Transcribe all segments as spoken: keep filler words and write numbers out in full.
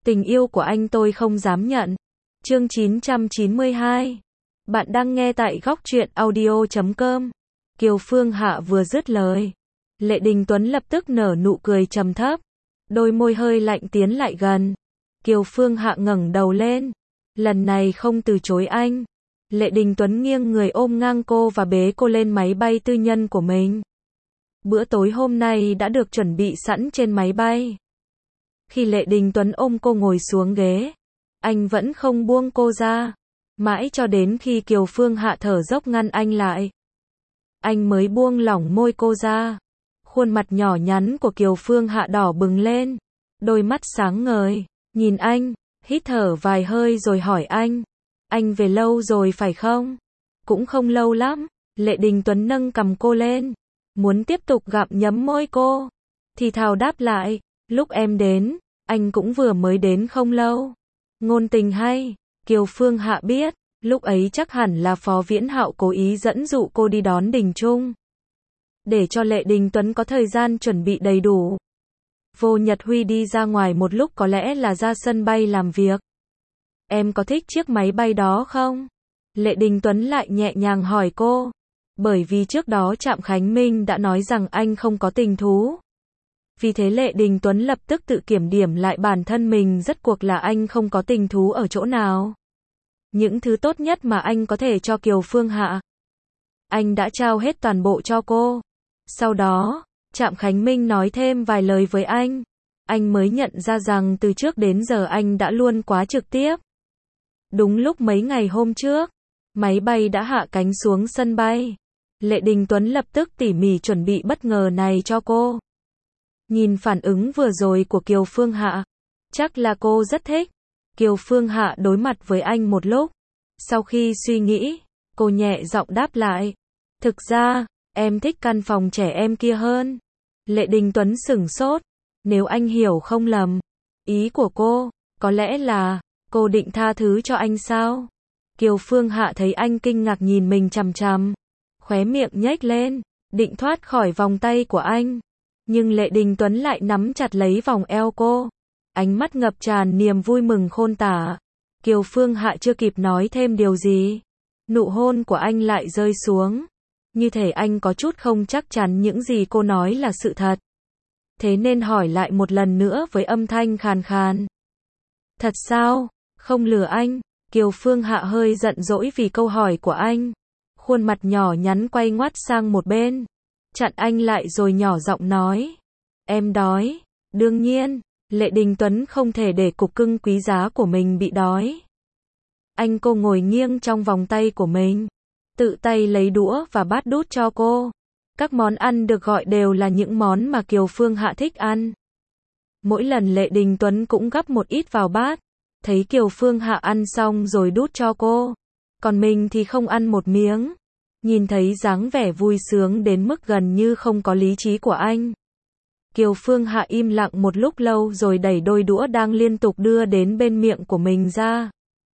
Tình yêu của anh tôi không dám nhận. Chương chín trăm chín mươi hai. Bạn đang nghe tại góc truyện audio chấm com. Kiều Phương Hạ vừa dứt lời, Lệ Đình Tuấn lập tức nở nụ cười trầm thấp, đôi môi hơi lạnh tiến lại gần. Kiều Phương Hạ ngẩng đầu lên, lần này không từ chối anh. Lệ Đình Tuấn nghiêng người ôm ngang cô và bế cô lên máy bay tư nhân của mình. Bữa tối hôm nay đã được chuẩn bị sẵn trên máy bay. Khi Lệ Đình Tuấn ôm cô ngồi xuống ghế, anh vẫn không buông cô ra, mãi cho đến khi Kiều Phương Hạ thở dốc ngăn anh lại, anh mới buông lỏng môi cô ra. Khuôn mặt nhỏ nhắn của Kiều Phương Hạ đỏ bừng lên, đôi mắt sáng ngời, nhìn anh, hít thở vài hơi rồi hỏi anh, anh về lâu rồi phải không? Cũng không lâu lắm. Lệ Đình Tuấn nâng cằm cô lên, muốn tiếp tục gặm nhấm môi cô, thì thào đáp lại, lúc em đến, anh cũng vừa mới đến không lâu. Ngôn tình hay. Kiều Phương Hạ biết, lúc ấy chắc hẳn là Phó Viễn Hạo cố ý dẫn dụ cô đi đón Đình Trung, để cho Lệ Đình Tuấn có thời gian chuẩn bị đầy đủ. Vô Nhật Huy đi ra ngoài một lúc có lẽ là ra sân bay làm việc. Em có thích chiếc máy bay đó không? Lệ Đình Tuấn lại nhẹ nhàng hỏi cô, bởi vì trước đó Trạm Khánh Minh đã nói rằng anh không có tình thú. Vì thế Lệ Đình Tuấn lập tức tự kiểm điểm lại bản thân mình, rốt cuộc là anh không có tình thú ở chỗ nào. Những thứ tốt nhất mà anh có thể cho Kiều Phương Hạ, anh đã trao hết toàn bộ cho cô. Sau đó, Trạm Khánh Minh nói thêm vài lời với anh, anh mới nhận ra rằng từ trước đến giờ anh đã luôn quá trực tiếp. Đúng lúc mấy ngày hôm trước, máy bay đã hạ cánh xuống sân bay, Lệ Đình Tuấn lập tức tỉ mỉ chuẩn bị bất ngờ này cho cô. Nhìn phản ứng vừa rồi của Kiều Phương Hạ, chắc là cô rất thích. Kiều Phương Hạ đối mặt với anh một lúc, sau khi suy nghĩ, cô nhẹ giọng đáp lại, thực ra, em thích căn phòng trẻ em kia hơn. Lệ Đình Tuấn sửng sốt, nếu anh hiểu không lầm, ý của cô, có lẽ là, cô định tha thứ cho anh sao? Kiều Phương Hạ thấy anh kinh ngạc nhìn mình chằm chằm, khóe miệng nhếch lên, định thoát khỏi vòng tay của anh. Nhưng Lệ Đình Tuấn lại nắm chặt lấy vòng eo cô, ánh mắt ngập tràn niềm vui mừng khôn tả. Kiều Phương Hạ chưa kịp nói thêm điều gì, nụ hôn của anh lại rơi xuống, như thể anh có chút không chắc chắn những gì cô nói là sự thật. Thế nên hỏi lại một lần nữa với âm thanh khàn khàn. Thật sao? Không lừa anh? Kiều Phương Hạ hơi giận dỗi vì câu hỏi của anh, khuôn mặt nhỏ nhắn quay ngoắt sang một bên, chặn anh lại rồi nhỏ giọng nói, em đói. Đương nhiên, Lệ Đình Tuấn không thể để cục cưng quý giá của mình bị đói. Anh cô ngồi nghiêng trong vòng tay của mình, tự tay lấy đũa và bát đút cho cô. Các món ăn được gọi đều là những món mà Kiều Phương Hạ thích ăn. Mỗi lần Lệ Đình Tuấn cũng gắp một ít vào bát, thấy Kiều Phương Hạ ăn xong rồi đút cho cô, còn mình thì không ăn một miếng. Nhìn thấy dáng vẻ vui sướng đến mức gần như không có lý trí của anh, Kiều Phương Hạ im lặng một lúc lâu rồi đẩy đôi đũa đang liên tục đưa đến bên miệng của mình ra.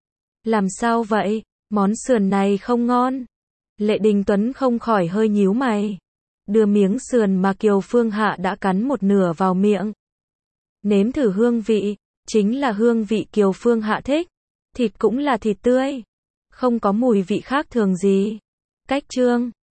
Làm sao vậy? Món sườn này không ngon. Lệ Đình Tuấn không khỏi hơi nhíu mày, đưa miếng sườn mà Kiều Phương Hạ đã cắn một nửa vào miệng. Nếm thử hương vị, chính là hương vị Kiều Phương Hạ thích. Thịt cũng là thịt tươi, không có mùi vị khác thường gì. Cách chương